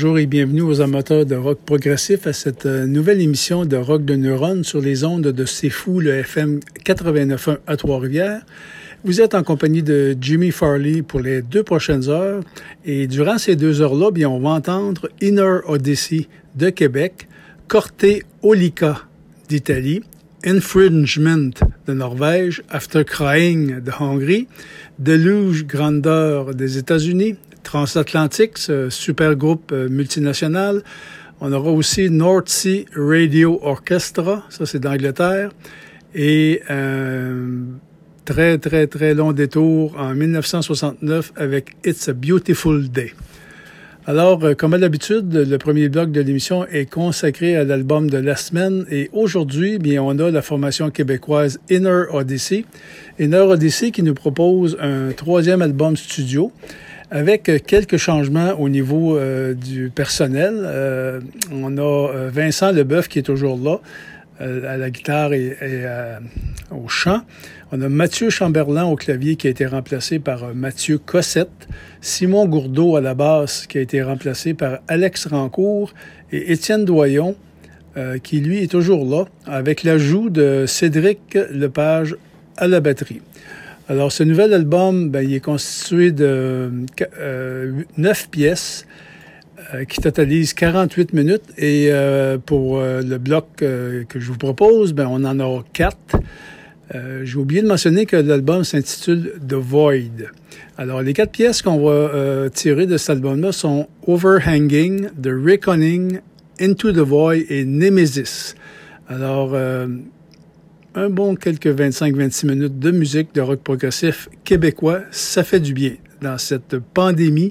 bonjour et bienvenue aux amateurs de rock progressif à cette nouvelle émission de Rock de Neurones sur les ondes de C'est Fou, le FM 89.1 à Trois-Rivières. Vous êtes en compagnie de Jimmy Farley pour les 2 prochaines heures et durant ces 2 heures-là, bien, on va entendre Inner Odyssey de Québec, Corte Olica d'Italie, Infringement de Norvège, After Crying de Hongrie, Deluge Grandeur des États-Unis, Transatlantic, ce super groupe multinational. On aura aussi North Sea Radio Orchestra, ça c'est d'Angleterre, et très long détour en 1969 avec It's a Beautiful Day. Alors, comme à l'habitude, le premier bloc de l'émission est consacré à l'album de la semaine et aujourd'hui, bien, on a la formation québécoise Inner Odyssey. Inner Odyssey qui nous propose un 3e album studio avec quelques changements au niveau du personnel. On a Vincent Leboeuf qui est toujours là, à la guitare et au chant. On a Mathieu Chamberlain au clavier qui a été remplacé par Mathieu Cossette, Simon Gourdeau à la basse qui a été remplacé par Alex Rancourt et Étienne Doyon qui lui est toujours là avec l'ajout de Cédric Lepage à la batterie. Alors ce nouvel album, ben, il est constitué de 9 pièces qui totalise 48 minutes et pour le bloc que je vous propose, ben, on en aura 4. J'ai oublié de mentionner que l'album s'intitule The Void. Alors, les 4 pièces qu'on va tirer de cet album-là sont Overhanging, The Reckoning, Into the Void et Nemesis. Alors, un bon quelques 25-26 minutes de musique de rock progressif québécois, ça fait du bien dans cette pandémie.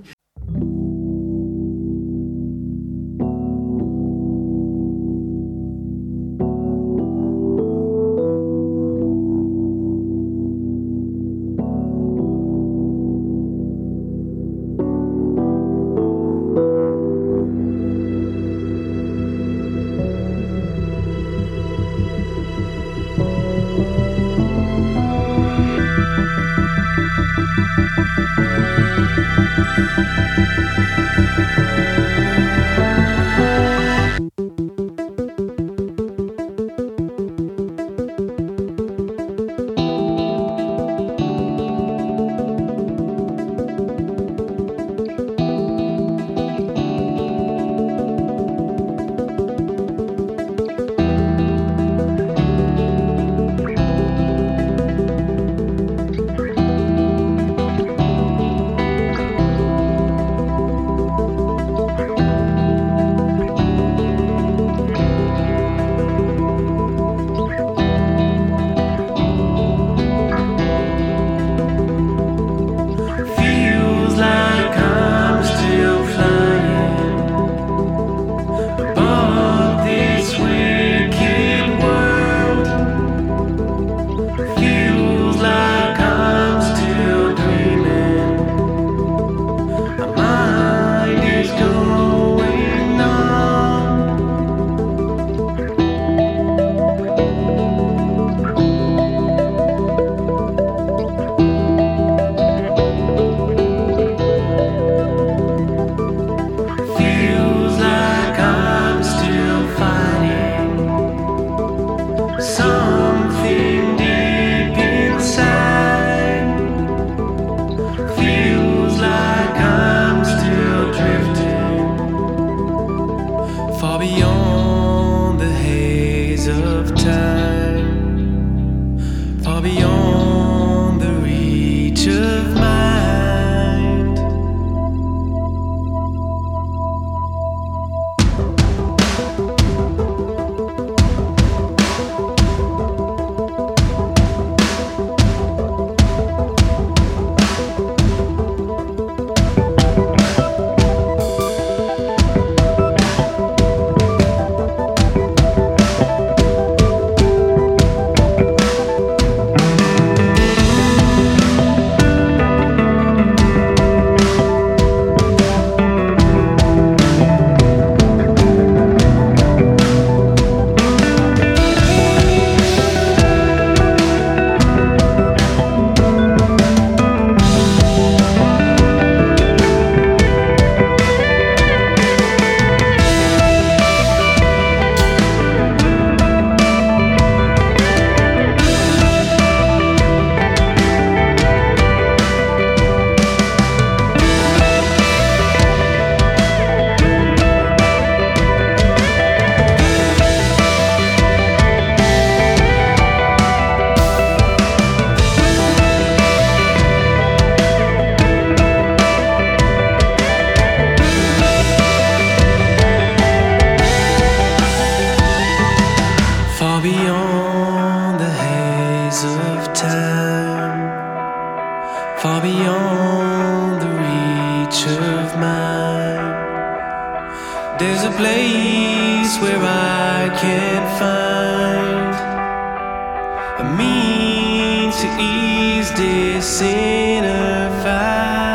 beyond the haze of time, far beyond the reach of mind. There's a place where I can find a means to ease this inner fight.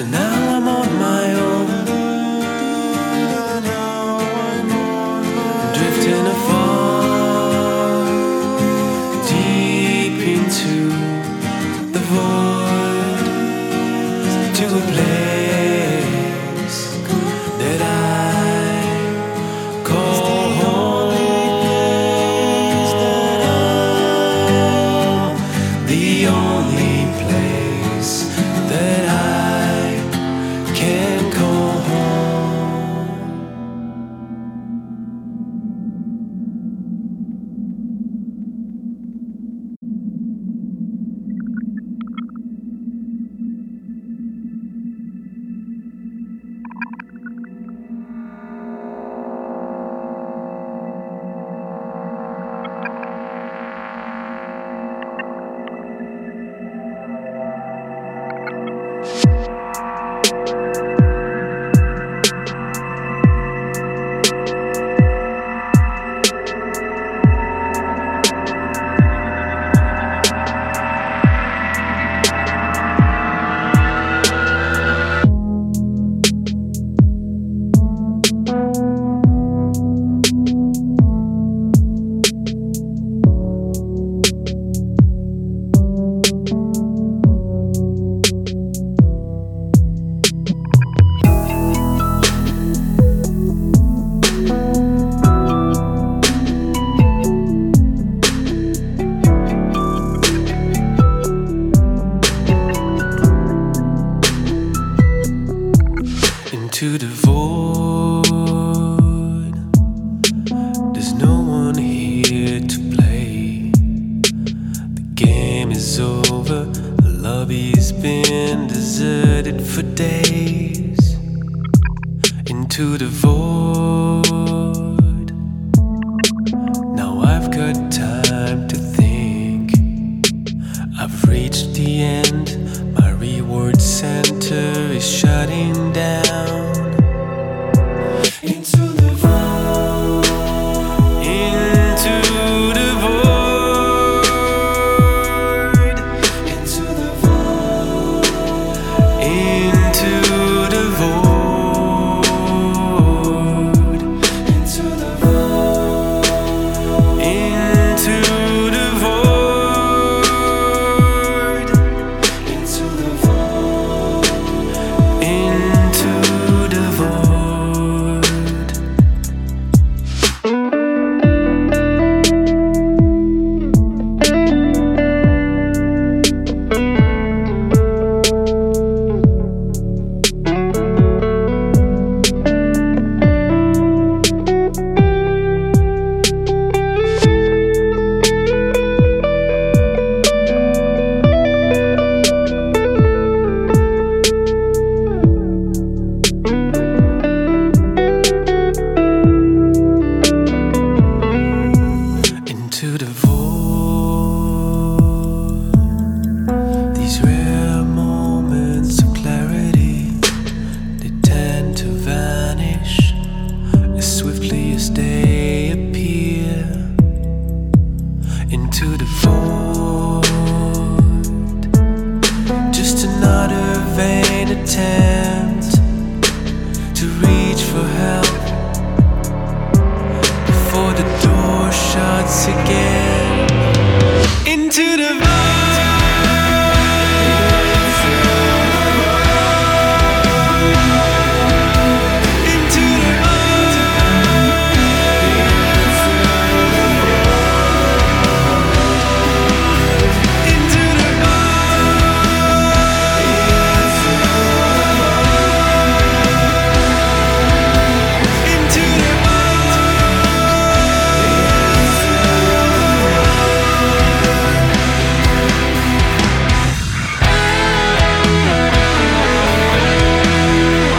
and now I'm on my own, drifting afar, deep into the void, to a place that I call home, the only place that I can call home. Into the void, there's no one here to play. The game is over, the lobby's been deserted for days. Into the void, now I've got time to think. I've reached the end, my reward center is shutting down. Into the void, into the void, into the void, into the void, into the void, into the void, into the void, into the void. Into the void, these rare moments of clarity, they tend to vanish as swiftly as they appear. Into the void, just another vain attempt to reach for help before the door shuts again. Into the void, into the void, into the into the void.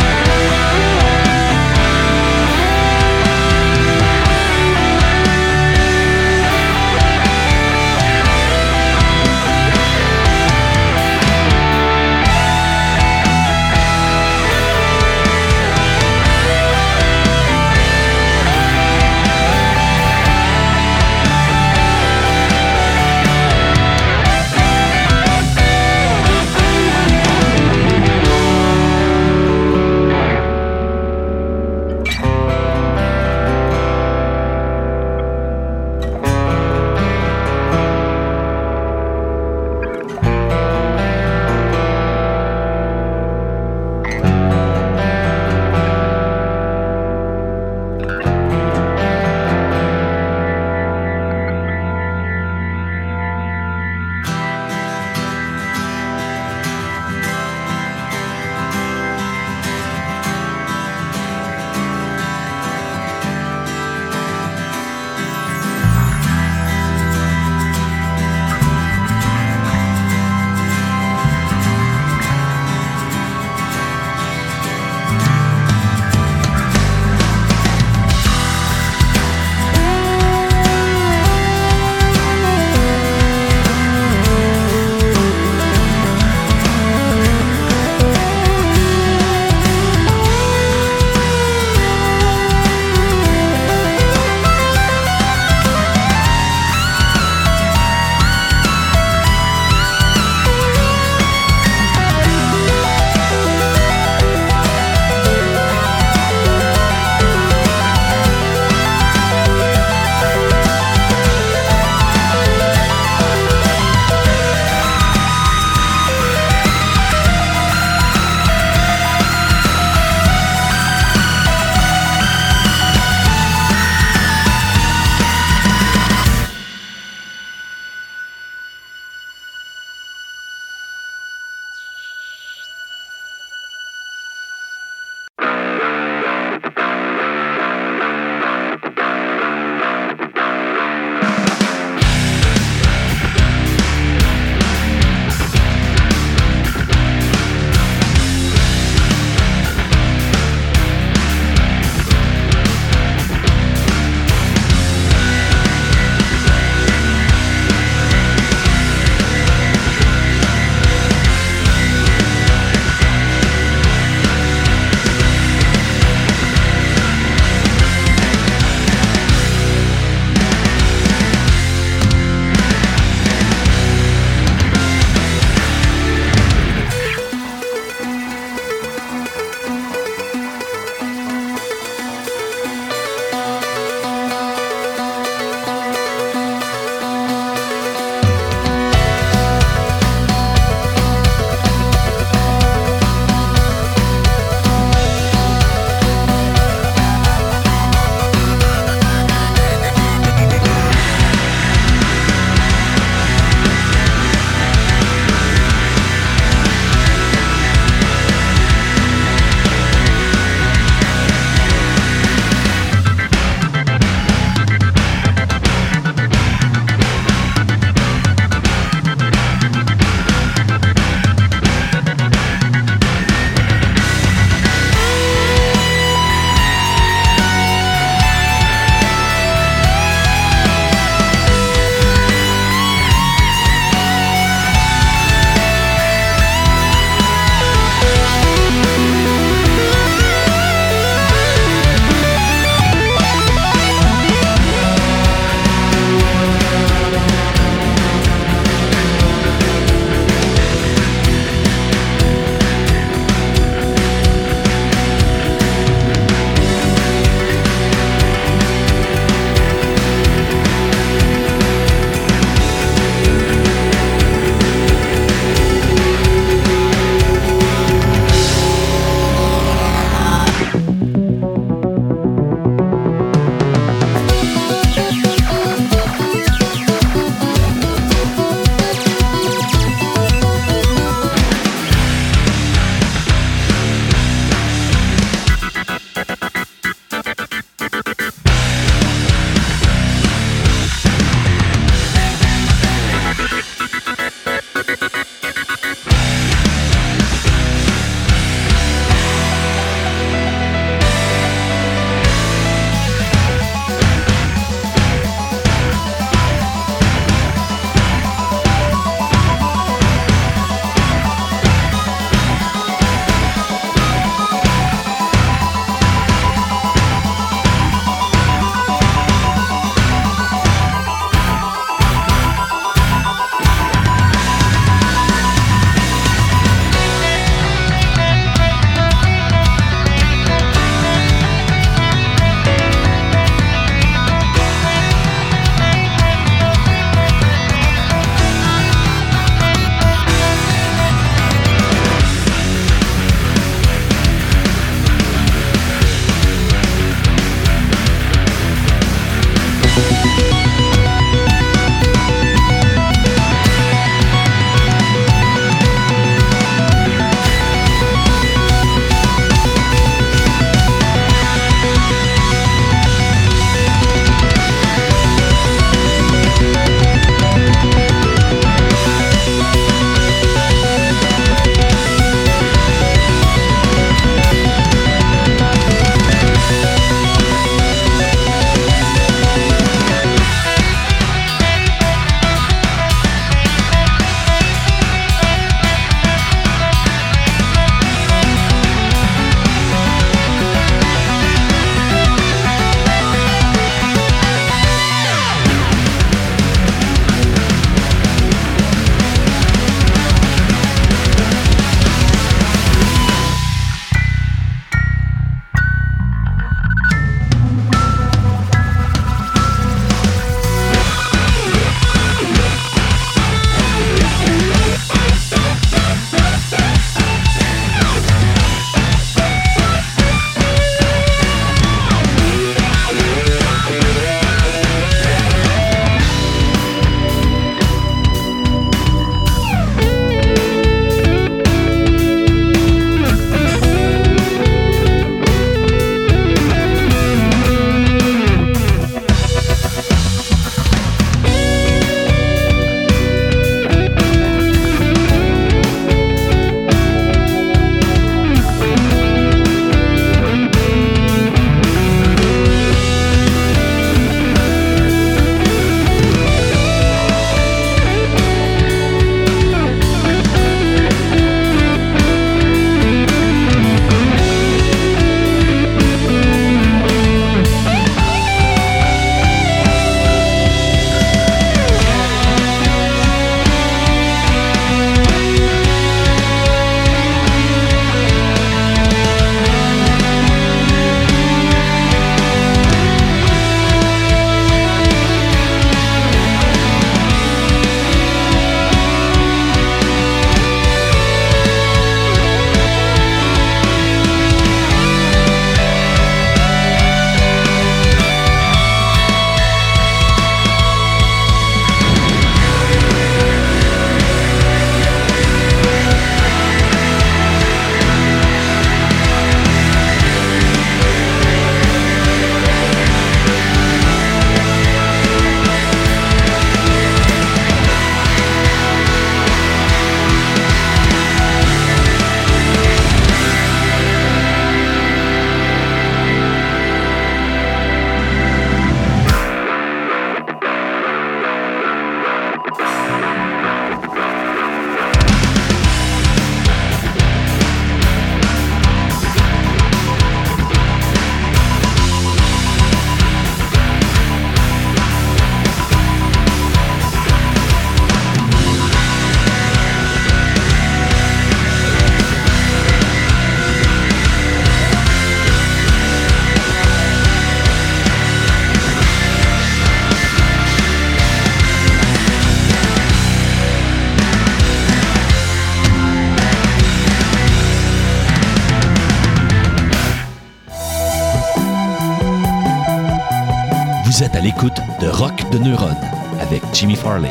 Vous êtes à l'écoute de Rock de Neurones avec Jimmy Farley.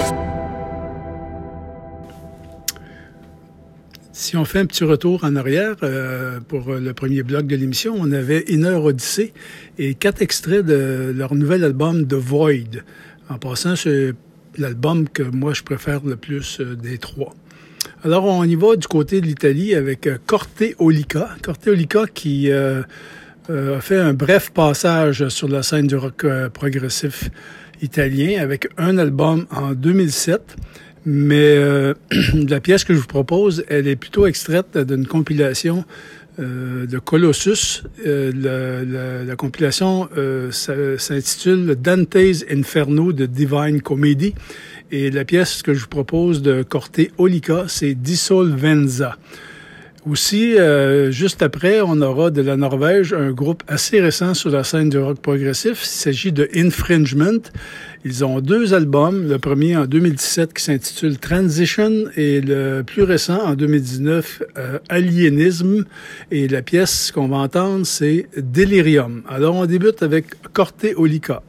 Si on fait un petit retour en arrière pour le premier bloc de l'émission, on avait Inner Odyssey et 4 extraits de leur nouvel album The Void. En passant, c'est l'album que moi je préfère le plus des 3. Alors on y va du côté de l'Italie avec Corte Olica. Corte Olica qui a fait un bref passage sur la scène du rock progressif italien avec un album en 2007. Mais la pièce que je vous propose, elle est plutôt extraite d'une compilation de Colossus. La compilation s'intitule Dante's Inferno de Divine Comedy. Et la pièce que je vous propose de Corte Olica, c'est Dissolvenza. Aussi, juste après, on aura de la Norvège un groupe assez récent sur la scène du rock progressif. Il s'agit de Infringement. Ils ont 2 albums. Le premier en 2017 qui s'intitule Transition et le plus récent en 2019, Alienism. Et la pièce qu'on va entendre, c'est Delirium. Alors, on débute avec Corte Olica.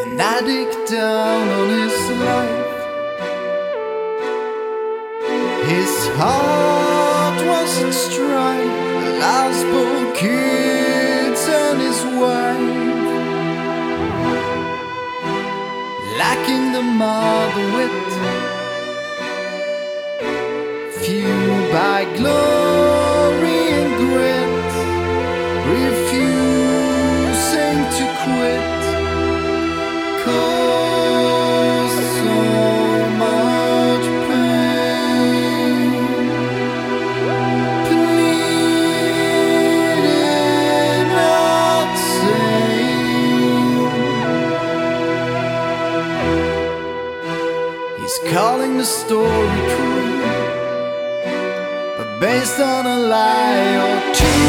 an addict down on his life. His heart was at strife, the last born kids and his wife, lacking the mother wit, fueled by glory and grit, refusing to quit, caused so much pain, pleading not sane. He's calling the story true, but based on a lie or two.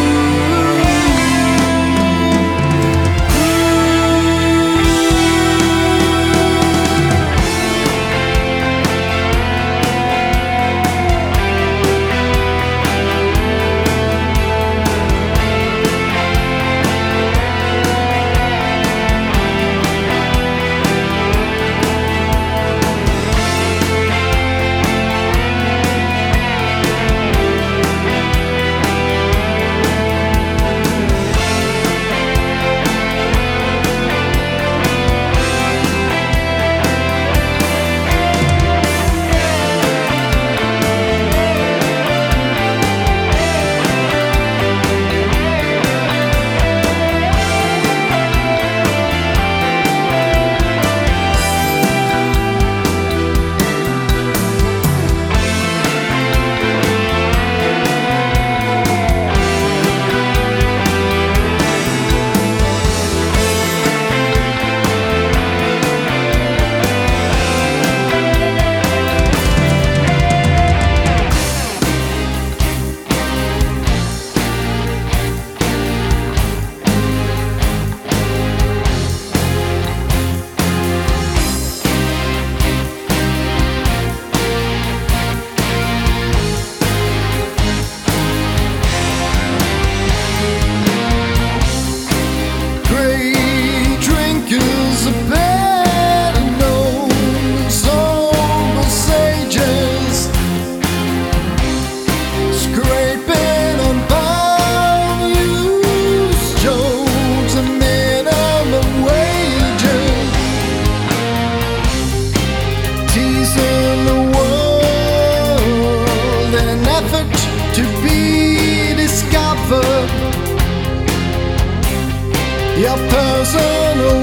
Your personal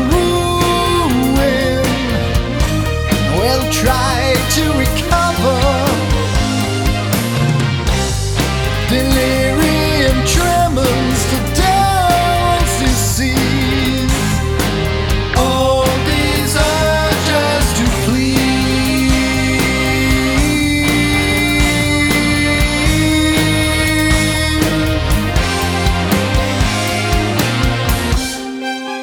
ruin will try to recover. Delirium tremors, the dance disease. All these urges to please.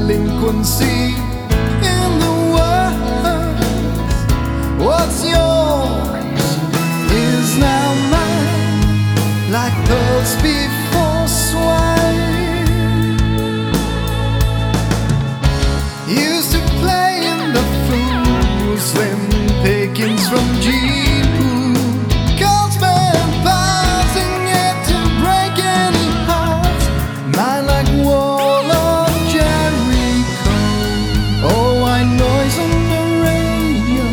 delinquency in the world. What's yours is now mine, like pearls before swine. Used to play in the fool, slim pickings from Jeepu. Calls man passing yet to break any heart. Mine like wall of Jericho. Oh, white noise on the radio.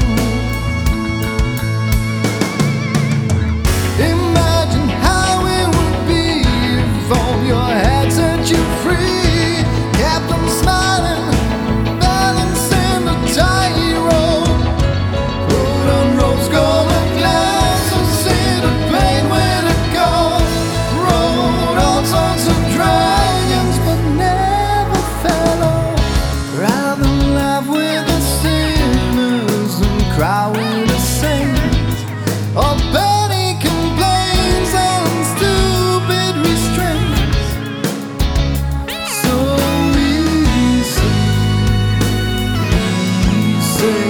Imagine how it would be if all your head set you free. Captain smiling, balancing the tightrope. Road on rose-colored glasses, see the pain when it goes. Rode all sorts of dragons, but never fell off. Rather laugh with the sinners than cry with the saints. Or petty complaints and stupid restraints. So easy, easy.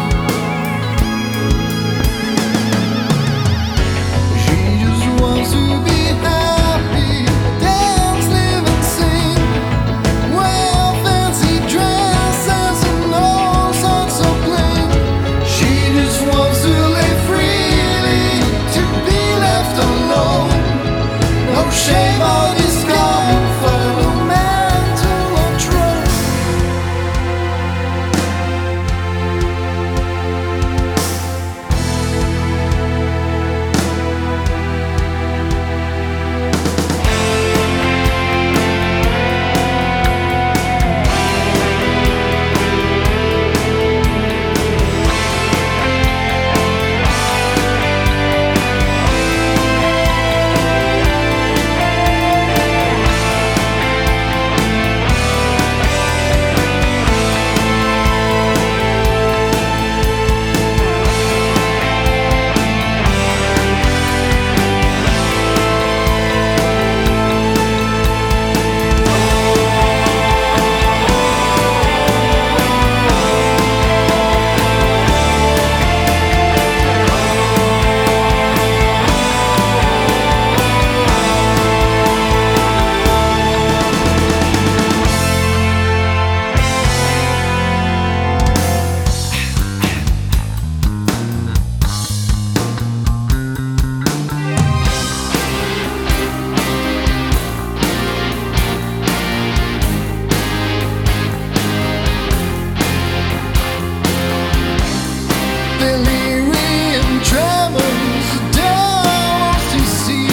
She just wants to be happy, dance, live and sing, wear fancy dresses and all sorts of bling. She just wants to live freely, to be left alone. No shame or discomfort, no mental or trust. Delirium tremors, doors to see.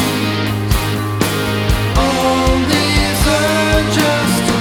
All these urges to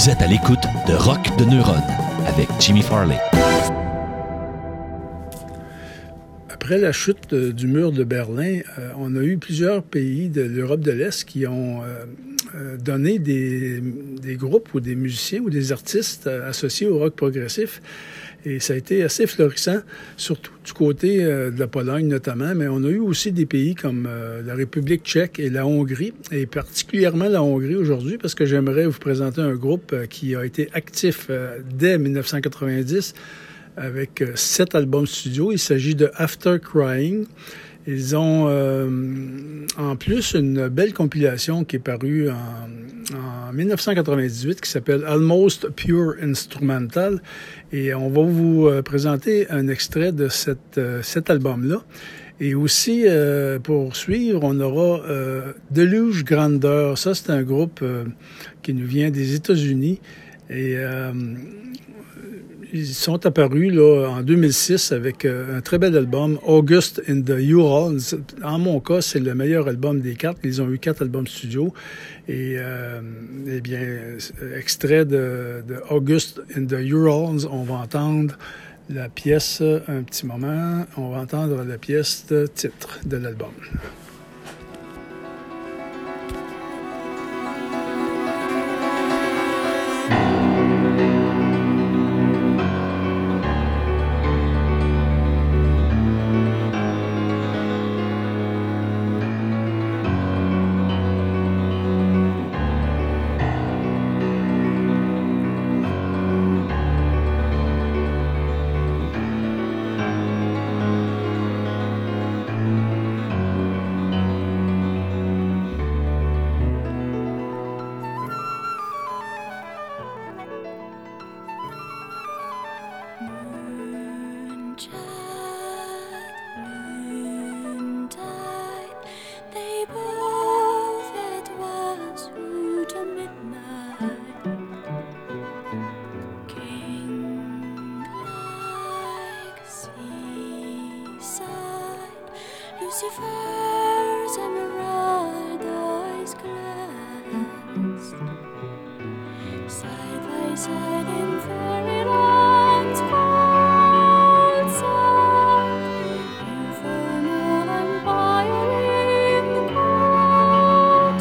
Vous êtes à l'écoute de Rock de Neuronne avec Jimmy Farley. Après la chute du mur de Berlin, on a eu plusieurs pays de l'Europe de l'Est qui ont donné des groupes ou des musiciens ou des artistes associés au rock progressif. Et ça a été assez florissant, surtout du côté de la Pologne notamment, mais on a eu aussi des pays comme la République tchèque et la Hongrie, et particulièrement la Hongrie aujourd'hui, parce que j'aimerais vous présenter un groupe qui a été actif dès 1990 avec 7 albums studio. Il s'agit de After Crying. Ils ont en plus une belle compilation qui est parue en 1998 qui s'appelle Almost Pure Instrumental. Et on va vous présenter un extrait de cet album-là. Et aussi, pour suivre, on aura Deluge Grandeur. Ça, c'est un groupe qui nous vient des États-Unis. Et ils sont apparus là, en 2006 avec un très bel album, August in the Urals. En mon cas, c'est le meilleur album des 4. Ils ont eu 4 albums studio. Et eh bien, extrait de August in the Urals, on va entendre la pièce, un petit moment, on va entendre la pièce de titre de l'album. Lucifer's emerald eyes glance side by side in fairyland's cold sun, infernal empire in the cold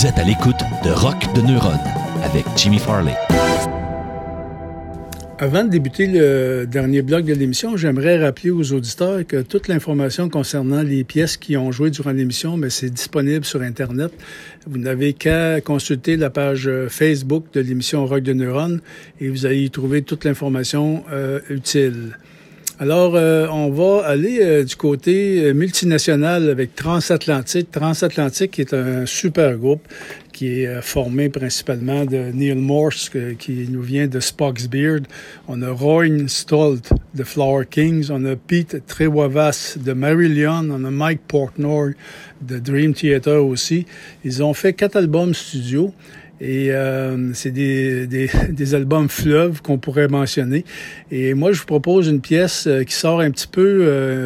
Vous êtes à l'écoute de Rock de Neuronne avec Jimmy Farley. Avant de débuter le dernier bloc de l'émission, j'aimerais rappeler aux auditeurs que toute l'information concernant les pièces qui ont joué durant l'émission, mais c'est disponible sur Internet. Vous n'avez qu'à consulter la page Facebook de l'émission Rock de Neuronne et vous allez y trouver toute l'information utile. Alors, on va aller du côté multinational avec Transatlantic. Transatlantic qui est un super groupe qui est formé principalement de Neil Morse, qui nous vient de Spock's Beard. On a Roy Stolt de Flower Kings. On a Pete Trewavas de Marillion. On a Mike Portnoy de Dream Theater aussi. Ils ont fait 4 albums studio. Et c'est des albums fleuves qu'on pourrait mentionner. Et moi, je vous propose une pièce qui sort un petit peu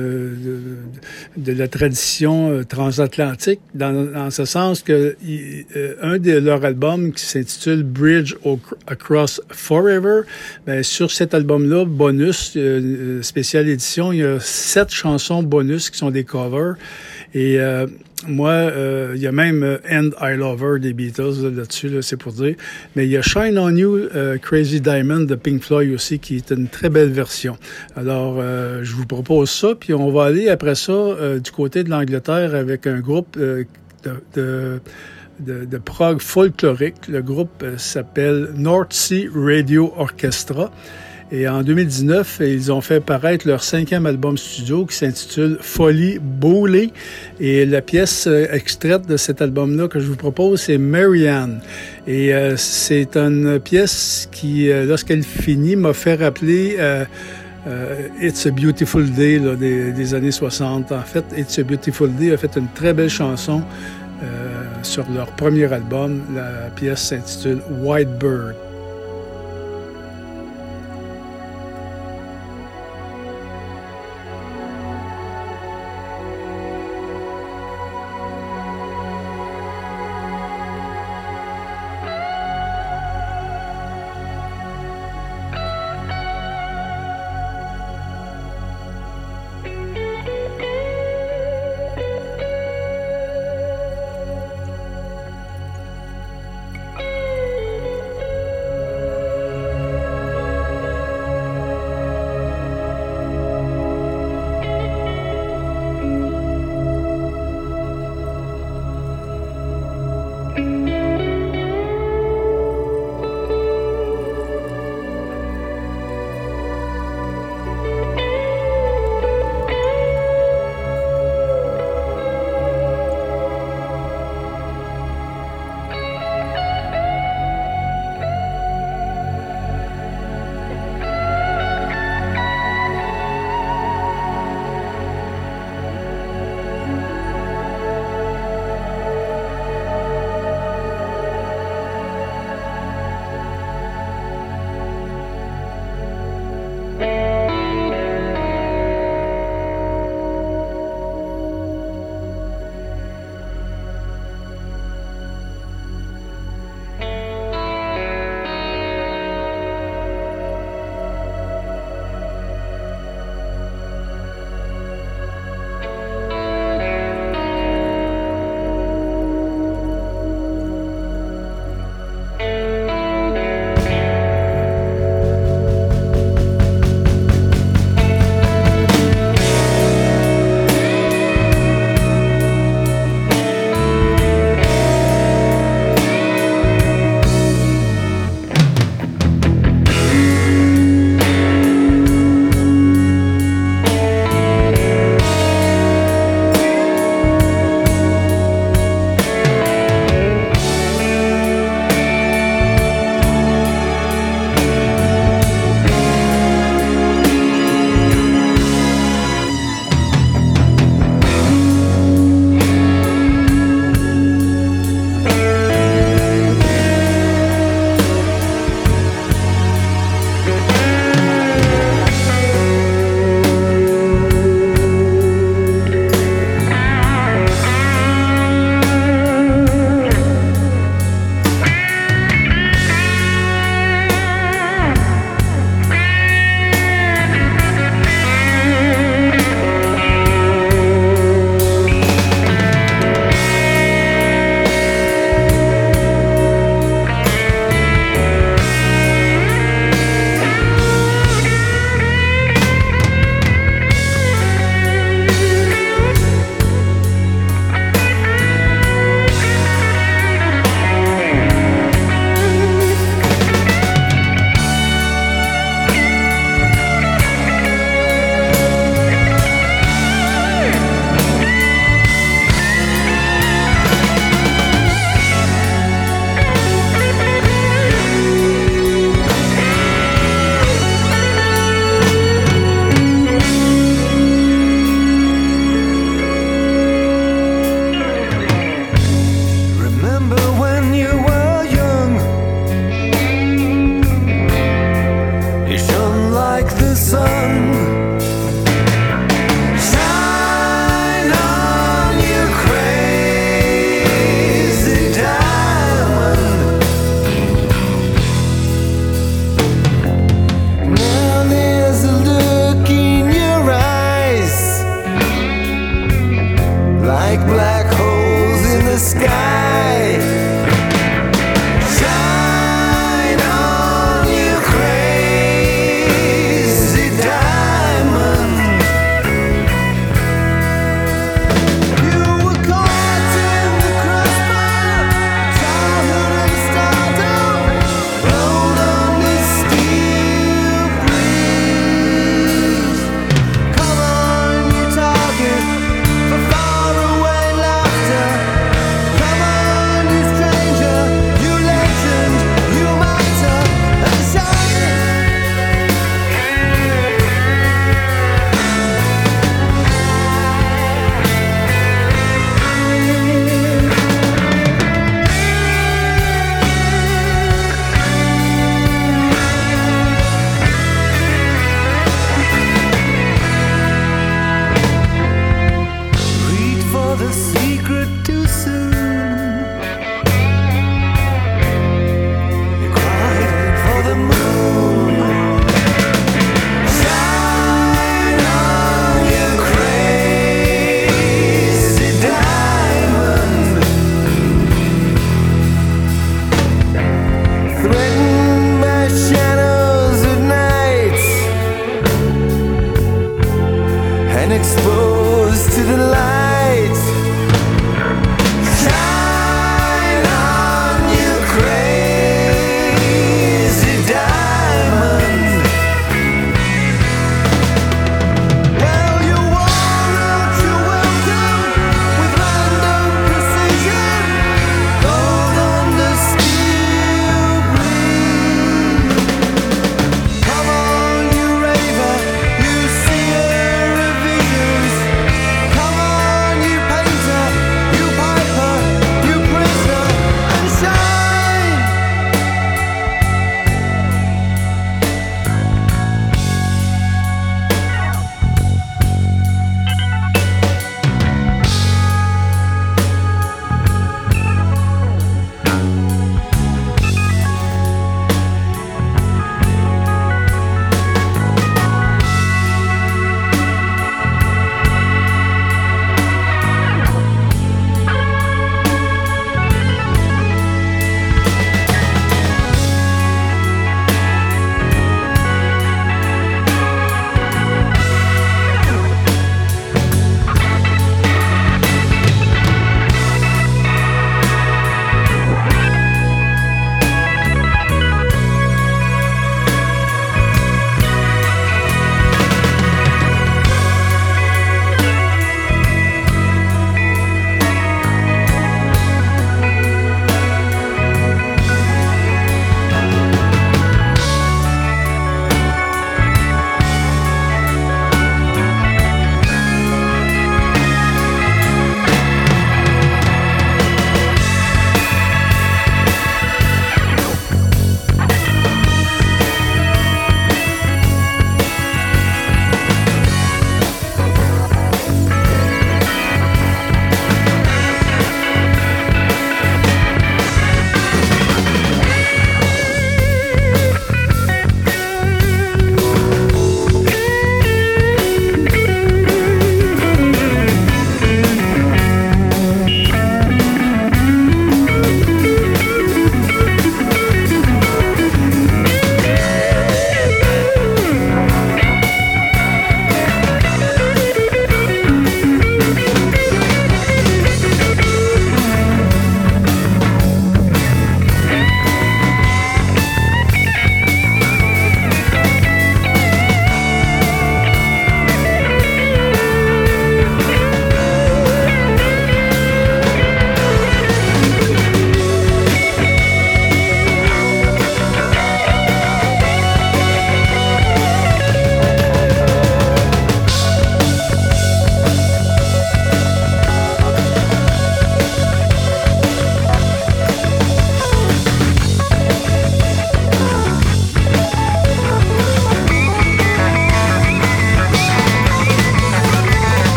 de la tradition transatlantique, dans ce sens que un de leurs albums qui s'intitule Bridge Across Forever, ben, sur cet album-là, bonus, spéciale édition, il y a 7 chansons bonus qui sont des covers. Et moi, il y a même And I Love Her des Beatles là-dessus, là, c'est pour dire. Mais il y a Shine On You, Crazy Diamond de Pink Floyd aussi, qui est une très belle version. Alors, je vous propose ça, puis on va aller après ça du côté de l'Angleterre avec un groupe de prog folklorique. Le groupe s'appelle North Sea Radio Orchestra. Et en 2019, ils ont fait paraître leur 5e album studio qui s'intitule Folly Bowley. Et la pièce extraite de cet album-là que je vous propose, c'est Marianne. Et c'est une pièce qui, lorsqu'elle finit, m'a fait rappeler It's a Beautiful Day là, des années 60. En fait, It's a Beautiful Day a fait une très belle chanson sur leur premier album. La pièce s'intitule White Bird.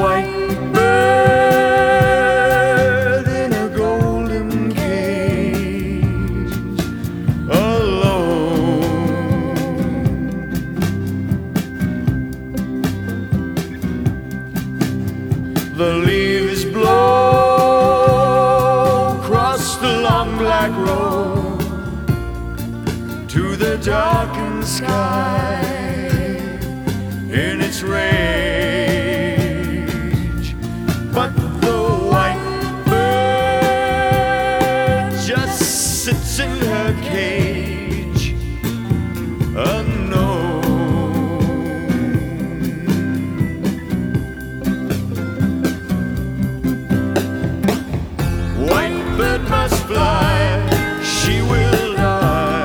white bird in a golden cage, alone. The leaves blow across the long black road to the darkened sky in its rage. But the white bird just sits in her cage, unknown. White bird must fly, she will die.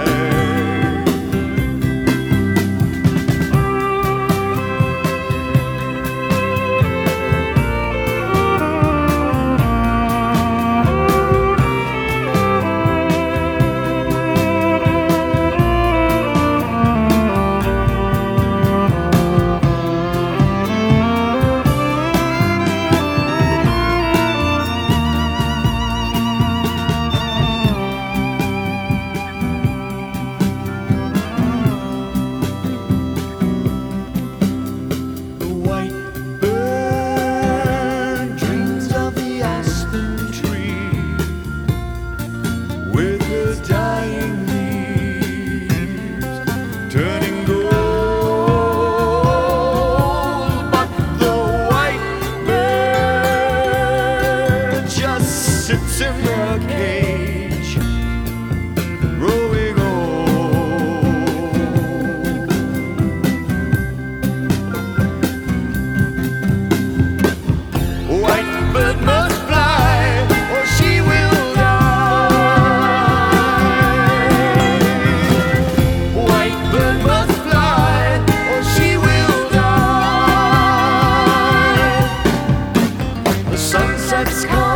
The white bird dreams of the aspen tree with her dying leaves turning gold. But the white bird just sits in her cage, growing old. White bird must fly, or she will die. White bird must fly, or she will die. The sun sets calm